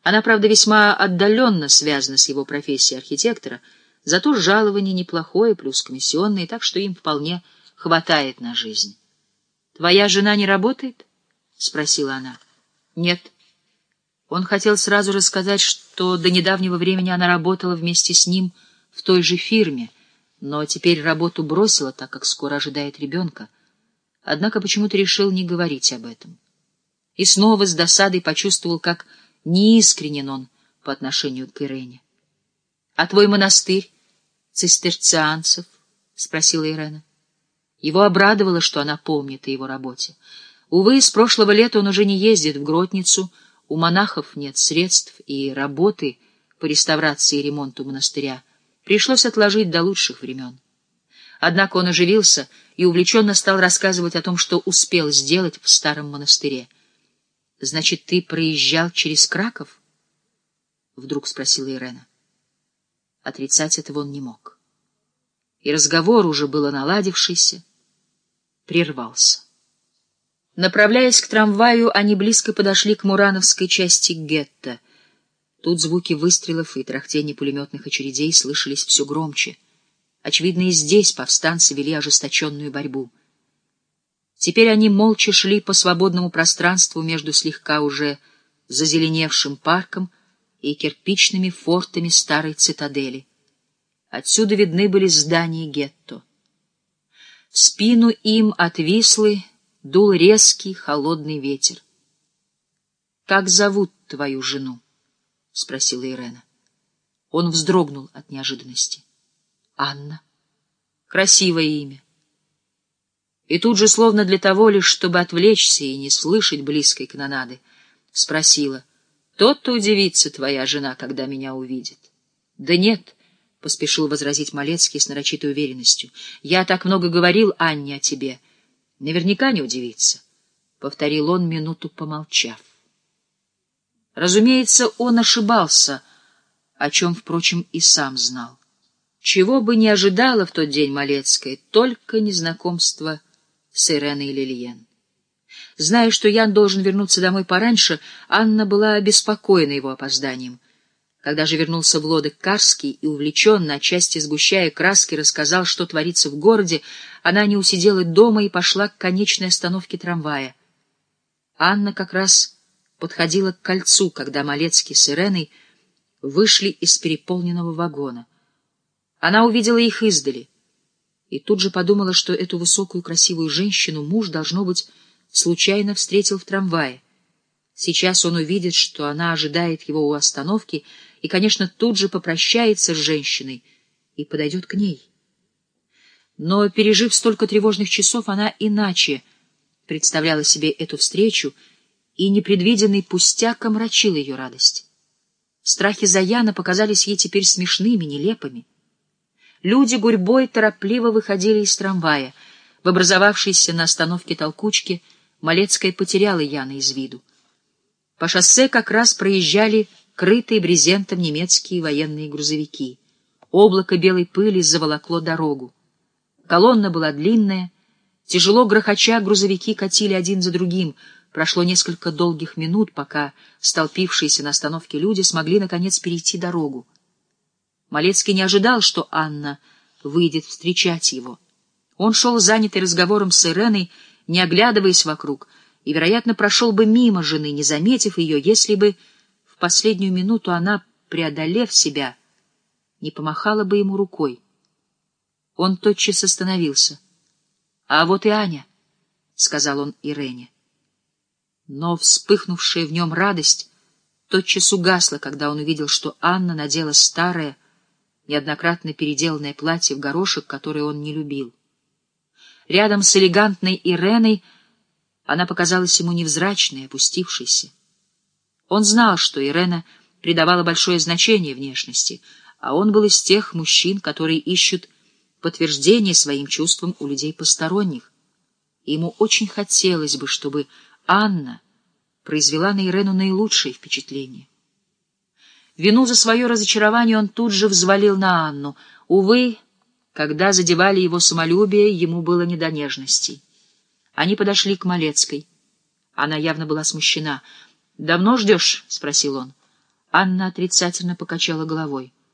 Она, правда, весьма отдаленно связана с его профессией архитектора, зато жалование неплохое, плюс комиссионные, так что им вполне хватает на жизнь. «Твоя жена не работает?» — спросила она. «Нет». Он хотел сразу рассказать, что до недавнего времени она работала вместе с ним в той же фирме, но теперь работу бросила, так как скоро ожидает ребенка. Однако почему-то решил не говорить об этом. И снова с досадой почувствовал, как неискренен он по отношению к Ирене. — А твой монастырь цистерцианцев? — спросила Ирена. Его обрадовало, что она помнит о его работе. Увы, с прошлого лета он уже не ездит в Гротницу, у монахов нет средств, и работы по реставрации и ремонту монастыря пришлось отложить до лучших времен. Однако он оживился и увлеченно стал рассказывать о том, что успел сделать в старом монастыре. — Значит, ты проезжал через Краков? — вдруг спросила Ирена. Отрицать этого он не мог. И разговор, уже было наладившийся, прервался. Направляясь к трамваю, они близко подошли к мурановской части гетто. Тут звуки выстрелов и трахтение пулеметных очередей слышались все громче. Очевидно, и здесь повстанцы вели ожесточенную борьбу. Теперь они молча шли по свободному пространству между слегка уже зазеленевшим парком и кирпичными фортами старой цитадели. Отсюда видны были здания гетто. В спину им от Вислы дул резкий холодный ветер. — Как зовут твою жену? — спросила Ирена. Он вздрогнул от неожиданности. — Анна. Красивое имя. И тут же, словно для того лишь, чтобы отвлечься и не слышать близкой канонады, спросила: «Тот-то удивится твоя жена, когда меня увидит». «Да нет», — поспешил возразить Малецкий с нарочитой уверенностью, — «я так много говорил Анне о тебе. Наверняка не удивится», — повторил он, минуту помолчав. Разумеется, он ошибался, о чем, впрочем, и сам знал. Чего бы ни ожидала в тот день Малецкая, только незнакомство с Иреной Лильен. Зная, что Ян должен вернуться домой пораньше, Анна была обеспокоена его опозданием. Когда же вернулся в Лодок Карский и увлеченно, отчасти сгущая краски, рассказал, что творится в городе, она не усидела дома и пошла к конечной остановке трамвая. Анна как раз подходила к кольцу, когда Малецкий с Иреной вышли из переполненного вагона. Она увидела их издали и тут же подумала, что эту высокую красивую женщину муж, должно быть, случайно встретил в трамвае. Сейчас он увидит, что она ожидает его у остановки, и, конечно, тут же попрощается с женщиной и подойдет к ней. Но, пережив столько тревожных часов, она иначе представляла себе эту встречу, и непредвиденный пустяк омрачил ее радость. Страхи за Яна показались ей теперь смешными, нелепыми. Люди гурьбой торопливо выходили из трамвая. В образовавшейся на остановке толкучке Малецкая потеряла Яна из виду. По шоссе как раз проезжали крытые брезентом немецкие военные грузовики. Облако белой пыли заволокло дорогу. Колонна была длинная. Тяжело грохоча, грузовики катили один за другим. Прошло несколько долгих минут, пока столпившиеся на остановке люди смогли, наконец, перейти дорогу. Малецкий не ожидал, что Анна выйдет встречать его. Он шел занятый разговором с Иреной, не оглядываясь вокруг, и, вероятно, прошел бы мимо жены, не заметив ее, если бы в последнюю минуту она, преодолев себя, не помахала бы ему рукой. Он тотчас остановился. — А вот и Аня, — сказал он Ирене. Но вспыхнувшая в нем радость тотчас угасла, когда он увидел, что Анна надела старое, неоднократно переделанное платье в горошек, которое он не любил. Рядом с элегантной Иреной она показалась ему невзрачной, опустившейся. Он знал, что Ирена придавала большое значение внешности, а он был из тех мужчин, которые ищут подтверждение своим чувствам у людей посторонних. И ему очень хотелось бы, чтобы Анна произвела на Ирену наилучшее впечатление. Вину за свое разочарование он тут же взвалил на Анну. Увы, когда задевали его самолюбие, ему было не до нежностей. Они подошли к Малецкой. Она явно была смущена. — Давно ждешь? — спросил он. Анна отрицательно покачала головой.